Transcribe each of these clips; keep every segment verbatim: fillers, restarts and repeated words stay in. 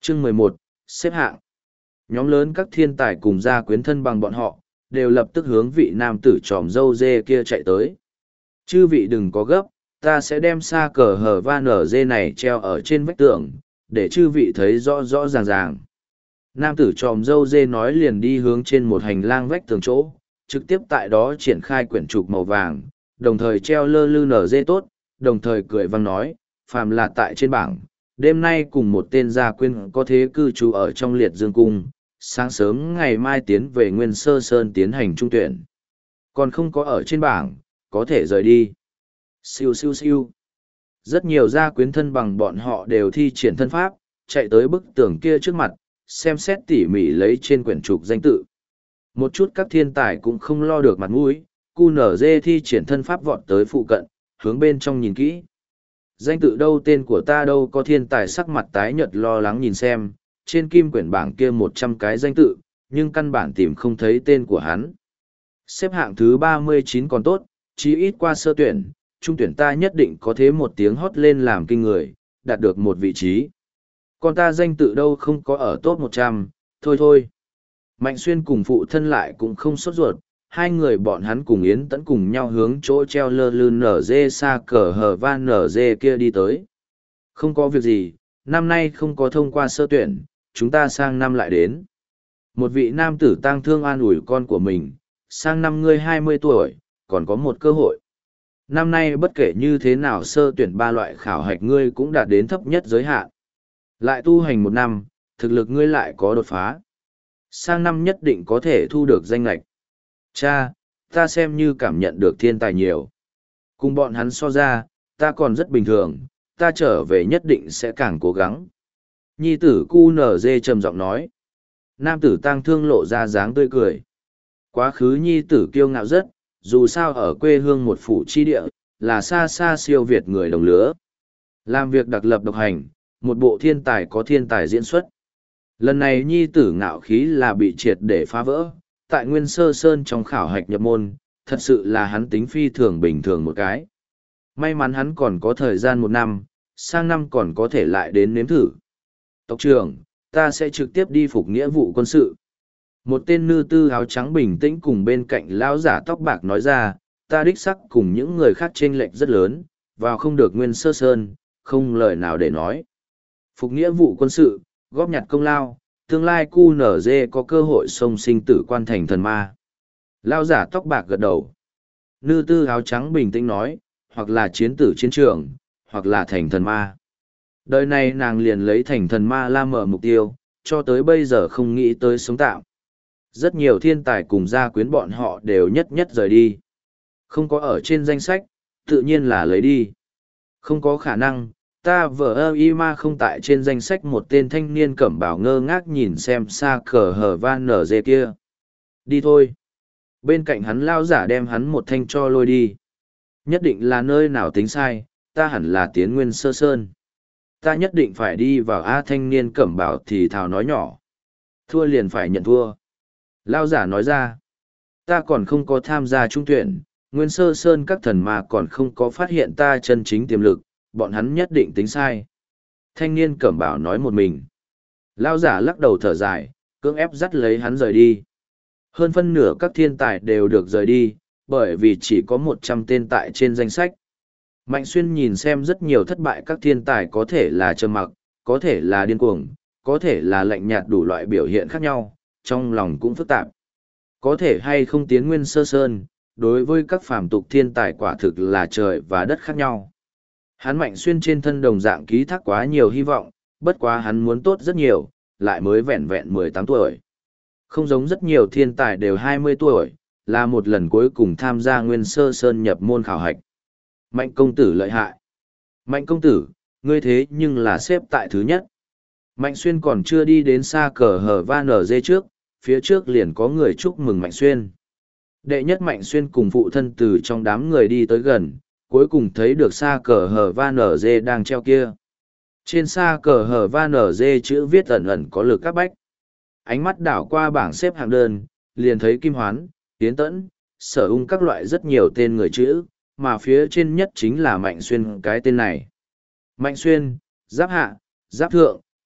Chương mười một, xếp hạng. Nhóm lớn các thiên tài cùng gia quyến thân bằng bọn họ, đều lập tức hướng vị nam tử tròm dâu dê kia chạy tới. Chư vị đừng có gấp, ta sẽ đem xa cờ hờ van ở dê này treo ở trên vách tường, để chư vị thấy rõ rõ ràng ràng. Nam tử tròm dâu dê nói liền đi hướng trên một hành lang vách tường chỗ, trực tiếp tại đó triển khai quyển trục màu vàng, đồng thời treo lơ lư nở dê tốt, đồng thời cười vang nói, phàm là tại trên bảng, đêm nay cùng một tên gia quyến có thế cư trú ở trong liệt dương cung, sáng sớm ngày mai tiến về Nguyên Sơ Sơn tiến hành trung tuyển. Còn không có ở trên bảng, có thể rời đi. Siêu siêu siêu. Rất nhiều gia quyến thân bằng bọn họ đều thi triển thân pháp, chạy tới bức tường kia trước mặt, xem xét tỉ mỉ lấy trên quyển trục danh tự. Một chút các thiên tài cũng không lo được mặt mũi, cu nở dê thi triển thân pháp vọt tới phụ cận, hướng bên trong nhìn kỹ. Danh tự đâu, tên của ta đâu, có thiên tài sắc mặt tái nhợt lo lắng nhìn xem, trên kim quyển bảng kia một trăm cái danh tự, nhưng căn bản tìm không thấy tên của hắn. Xếp hạng thứ ba mươi chín còn tốt, chí ít qua sơ tuyển, trung tuyển ta nhất định có thế một tiếng hót lên làm kinh người, đạt được một vị trí. Còn ta danh tự đâu không có ở top một trăm, thôi thôi. Mạnh Xuyên cùng phụ thân lại cũng không sốt ruột, hai người bọn hắn cùng Yến Tẫn cùng nhau hướng chỗ treo lơ lư nở dê xa cờ hờ van nở dê kia đi tới. Không có việc gì, năm nay không có thông qua sơ tuyển, chúng ta sang năm lại đến. Một vị nam tử tang thương an ủi con của mình, sang năm ngươi hai mươi tuổi, còn có một cơ hội. Năm nay bất kể như thế nào sơ tuyển ba loại khảo hạch ngươi cũng đạt đến thấp nhất giới hạn. Lại tu hành một năm, thực lực ngươi lại có đột phá. Sang năm nhất định có thể thu được danh lệch. Cha, ta xem như cảm nhận được thiên tài nhiều. Cùng bọn hắn so ra, ta còn rất bình thường, ta trở về nhất định sẽ càng cố gắng. Nhi tử cu nở dê trầm giọng nói. Nam tử tang thương lộ ra dáng tươi cười. Quá khứ nhi tử kiêu ngạo rất, dù sao ở quê hương một phủ chi địa, là xa xa siêu việt người đồng lứa. Làm việc đặc lập độc hành, một bộ thiên tài có thiên tài diễn xuất. Lần này nhi tử ngạo khí là bị triệt để phá vỡ, tại Nguyên Sơ Sơn trong khảo hạch nhập môn, thật sự là hắn tính phi thường bình thường một cái. May mắn hắn còn có thời gian một năm, sang năm còn có thể lại đến nếm thử. Tộc trưởng, ta sẽ trực tiếp đi phục nghĩa vụ quân sự. Một tên nữ tư áo trắng bình tĩnh cùng bên cạnh lão giả tóc bạc nói ra, ta đích sắc cùng những người khác chênh lệch rất lớn, vào không được Nguyên Sơ Sơn, không lời nào để nói. Phục nghĩa vụ quân sự, góp nhặt công lao, tương lai cu nở dê có cơ hội sông sinh tử quan thành thần ma. Lão giả tóc bạc gật đầu. Nữ tư áo trắng bình tĩnh nói, hoặc là chiến tử chiến trường, hoặc là thành thần ma. Đời này nàng liền lấy thành thần ma la mở mục tiêu, cho tới bây giờ không nghĩ tới sống tạm. Rất nhiều thiên tài cùng gia quyến bọn họ đều nhất nhất rời đi. Không có ở trên danh sách, tự nhiên là lấy đi. Không có khả năng, ta vợ ơ y ma không tại trên danh sách. Một tên thanh niên cẩm bào ngơ ngác nhìn xem xa cờ hờ van nở dê kia. Đi thôi. Bên cạnh hắn lao giả đem hắn một thanh cho lôi đi. Nhất định là nơi nào tính sai, ta hẳn là tiến Nguyên Sơ Sơn. Ta nhất định phải đi vào A thanh niên cẩm bào thì thào nói nhỏ. Thua liền phải nhận thua. Lao giả nói ra, ta còn không có tham gia trung tuyển, Nguyên Sơ Sơn các thần ma còn không có phát hiện ta chân chính tiềm lực, bọn hắn nhất định tính sai. Thanh niên cẩm bảo nói một mình. Lao giả lắc đầu thở dài, cưỡng ép dắt lấy hắn rời đi. Hơn phân nửa các thiên tài đều được rời đi, bởi vì chỉ có một trăm tên tại trên danh sách. Mạnh Xuyên nhìn xem rất nhiều thất bại các thiên tài có thể là trầm mặc, có thể là điên cuồng, có thể là lạnh nhạt đủ loại biểu hiện khác nhau, trong lòng cũng phức tạp. Có thể hay không tiến Nguyên Sơ Sơn, đối với các phàm tục thiên tài quả thực là trời và đất khác nhau. Hắn Mạnh Xuyên trên thân đồng dạng ký thác quá nhiều hy vọng, bất quá hắn muốn tốt rất nhiều, lại mới vẹn vẹn mười tám tuổi. Không giống rất nhiều thiên tài đều hai mươi tuổi, là một lần cuối cùng tham gia Nguyên Sơ Sơn nhập môn khảo hạch. Mạnh công tử lợi hại. Mạnh công tử, ngươi thế nhưng là xếp tại thứ nhất. Mạnh Xuyên còn chưa đi đến xa cờ hở van ở dê trước, phía trước liền có người chúc mừng Mạnh Xuyên. Đệ nhất Mạnh Xuyên cùng phụ thân từ trong đám người đi tới gần, cuối cùng thấy được xa cờ hở van ở dê đang treo kia. Trên xa cờ hở van ở dê chữ viết ẩn ẩn có lực các bách. Ánh mắt đảo qua bảng xếp hạng đơn, liền thấy Kim Hoán, Tiến Tẫn, Sở Ung các loại rất nhiều tên người chữ, mà phía trên nhất chính là Mạnh Xuyên cái tên này. Mạnh Xuyên, Giáp Hạ, Giáp Thượng,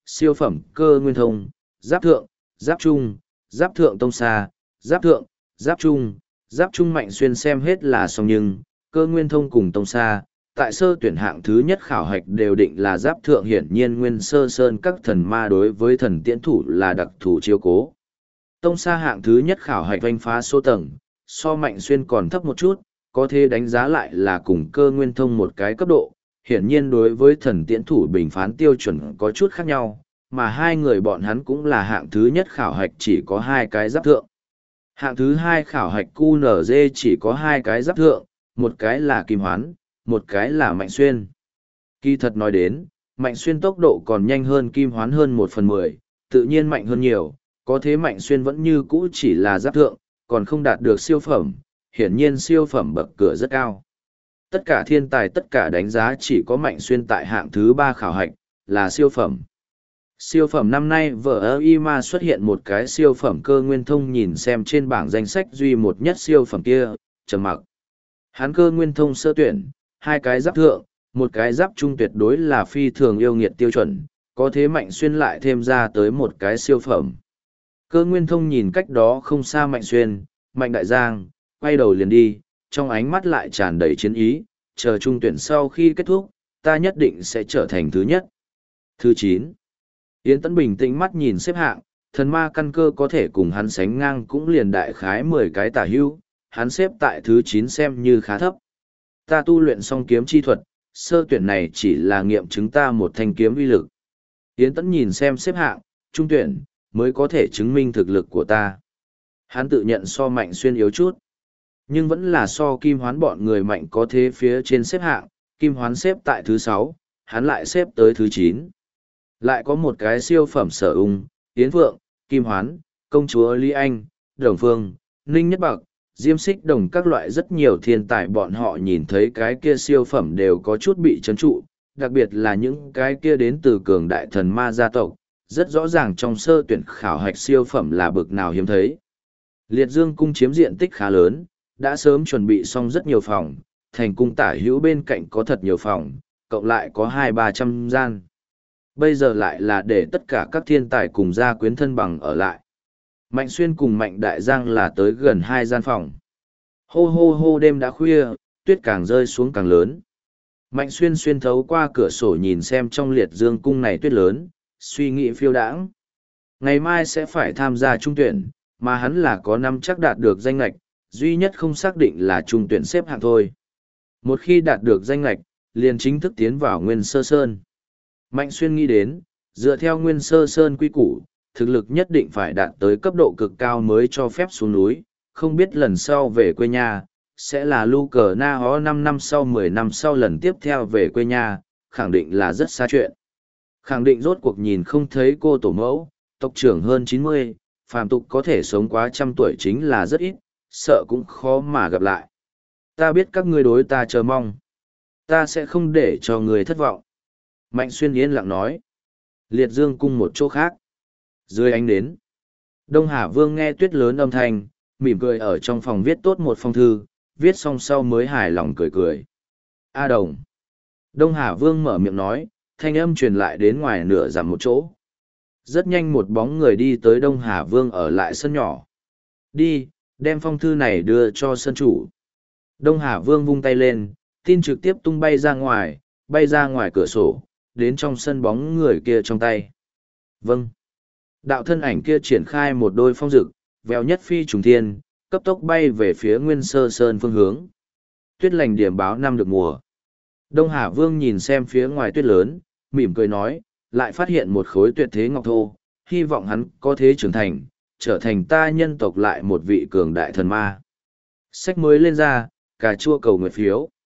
siêu phẩm cơ nguyên thông, giáp thượng, giáp trung, giáp thượng tông xa, giáp thượng, giáp trung, giáp trung Mạnh Xuyên xem hết là xong nhưng, cơ nguyên thông cùng tông xa, tại sơ tuyển hạng thứ nhất khảo hạch đều định là giáp thượng, hiển nhiên Nguyên Sơ Sơn các thần ma đối với thần tiễn thủ là đặc thù chiếu cố. Tông xa hạng thứ nhất khảo hạch oanh phá số tầng, so Mạnh Xuyên còn thấp một chút, có thể đánh giá lại là cùng cơ nguyên thông một cái cấp độ, hiển nhiên đối với thần tiễn thủ bình phán tiêu chuẩn có chút khác nhau, mà hai người bọn hắn cũng là hạng thứ nhất khảo hạch chỉ có hai cái giáp thượng. Hạng thứ hai khảo hạch quy en giê chỉ có hai cái giáp thượng, một cái là Kim Hoán, một cái là Mạnh Xuyên. Kỳ thật nói đến, Mạnh Xuyên tốc độ còn nhanh hơn Kim Hoán hơn một phần mười, tự nhiên mạnh hơn nhiều, có thế Mạnh Xuyên vẫn như cũ chỉ là giáp thượng, còn không đạt được siêu phẩm, hiển nhiên siêu phẩm bậc cửa rất cao. Tất cả thiên tài tất cả đánh giá chỉ có Mạnh Xuyên tại hạng thứ ba khảo hạch, là siêu phẩm. Siêu phẩm năm nay vở y ma xuất hiện một cái siêu phẩm cơ nguyên thông, nhìn xem trên bảng danh sách duy một nhất siêu phẩm kia, trầm mặc. Hắn cơ nguyên thông sơ tuyển, hai cái giáp thượng, một cái giáp trung tuyệt đối là phi thường yêu nghiệt tiêu chuẩn, có thế Mạnh Xuyên lại thêm ra tới một cái siêu phẩm. Cơ nguyên thông nhìn cách đó không xa Mạnh Xuyên, Mạnh Đại Giang, quay đầu liền đi, trong ánh mắt lại tràn đầy chiến ý, chờ trung tuyển sau khi kết thúc, ta nhất định sẽ trở thành thứ nhất. Thứ chín. Yến Tấn bình tĩnh mắt nhìn xếp hạng, thần ma căn cơ có thể cùng hắn sánh ngang cũng liền đại khái mười cái tả hữu, hắn xếp tại thứ chín xem như khá thấp. Ta tu luyện xong kiếm chi thuật, sơ tuyển này chỉ là nghiệm chứng ta một thanh kiếm uy lực. Yến Tấn nhìn xem xếp hạng, trung tuyển, mới có thể chứng minh thực lực của ta. Hắn tự nhận so Mạnh Xuyên yếu chút, nhưng vẫn là so Kim Hoán bọn người mạnh có thế phía trên xếp hạng, Kim Hoán xếp tại thứ sáu, hắn lại xếp tới thứ chín. Lại có một cái siêu phẩm Sở Ung, Yến Phượng, Kim Hoán, Công chúa Lý Anh, Đồng Phương, Ninh Nhất Bạc, Diêm Xích Đồng các loại rất nhiều thiên tài, bọn họ nhìn thấy cái kia siêu phẩm đều có chút bị chấn trụ, đặc biệt là những cái kia đến từ cường đại thần ma gia tộc, rất rõ ràng trong sơ tuyển khảo hạch siêu phẩm là bực nào hiếm thấy. Liệt Dương cung chiếm diện tích khá lớn, đã sớm chuẩn bị xong rất nhiều phòng, thành cung tả hữu bên cạnh có thật nhiều phòng, cộng lại có hai ba trăm gian. Bây giờ lại là để tất cả các thiên tài cùng gia quyến thân bằng ở lại. Mạnh Xuyên cùng Mạnh Đại Giang là tới gần hai gian phòng. Hô hô hô, đêm đã khuya, tuyết càng rơi xuống càng lớn. Mạnh Xuyên xuyên thấu qua cửa sổ nhìn xem trong Liệt Dương cung này tuyết lớn, suy nghĩ phiêu đãng. Ngày mai sẽ phải tham gia trung tuyển, mà hắn là có năm chắc đạt được danh lệch, duy nhất không xác định là trung tuyển xếp hạng thôi. Một khi đạt được danh lệch, liền chính thức tiến vào Nguyên Sơ Sơn. Mạnh Xuyên nghĩ đến, dựa theo Nguyên Sơ Sơn quy củ, thực lực nhất định phải đạt tới cấp độ cực cao mới cho phép xuống núi, không biết lần sau về quê nhà, sẽ là Lu Cờ Na Hó năm năm sau mười năm sau lần tiếp theo về quê nhà, khẳng định là rất xa chuyện. Khẳng định rốt cuộc nhìn không thấy cô tổ mẫu, tộc trưởng hơn chín mươi, phàm tục có thể sống quá trăm tuổi chính là rất ít, sợ cũng khó mà gặp lại. Ta biết các ngươi đối ta chờ mong. Ta sẽ không để cho người thất vọng. Mạnh Xuyên yên lặng nói. Liệt Dương cung một chỗ khác. Dưới ánh nến, Đông Hà Vương nghe tuyết lớn âm thanh, mỉm cười ở trong phòng viết tốt một phong thư, viết xong sau mới hài lòng cười cười. A Đồng. Đông Hà Vương mở miệng nói, thanh âm truyền lại đến ngoài nửa dặm một chỗ. Rất nhanh một bóng người đi tới Đông Hà Vương ở lại sân nhỏ. Đi, đem phong thư này đưa cho sân chủ. Đông Hà Vương vung tay lên, tin trực tiếp tung bay ra ngoài, bay ra ngoài cửa sổ, đến trong sân bóng người kia trong tay. Vâng. Đạo thân ảnh kia triển khai một đôi phong rực, vèo nhất phi trùng thiên, cấp tốc bay về phía Nguyên Sơ Sơn phương hướng. Tuyết lành điểm báo năm được mùa. Đông Hà Vương nhìn xem phía ngoài tuyết lớn, mỉm cười nói, lại phát hiện một khối tuyệt thế ngọc thô, hy vọng hắn có thế trưởng thành, trở thành ta nhân tộc lại một vị cường đại thần ma. Sách mới lên ra, cà chua cầu nguyện phiếu.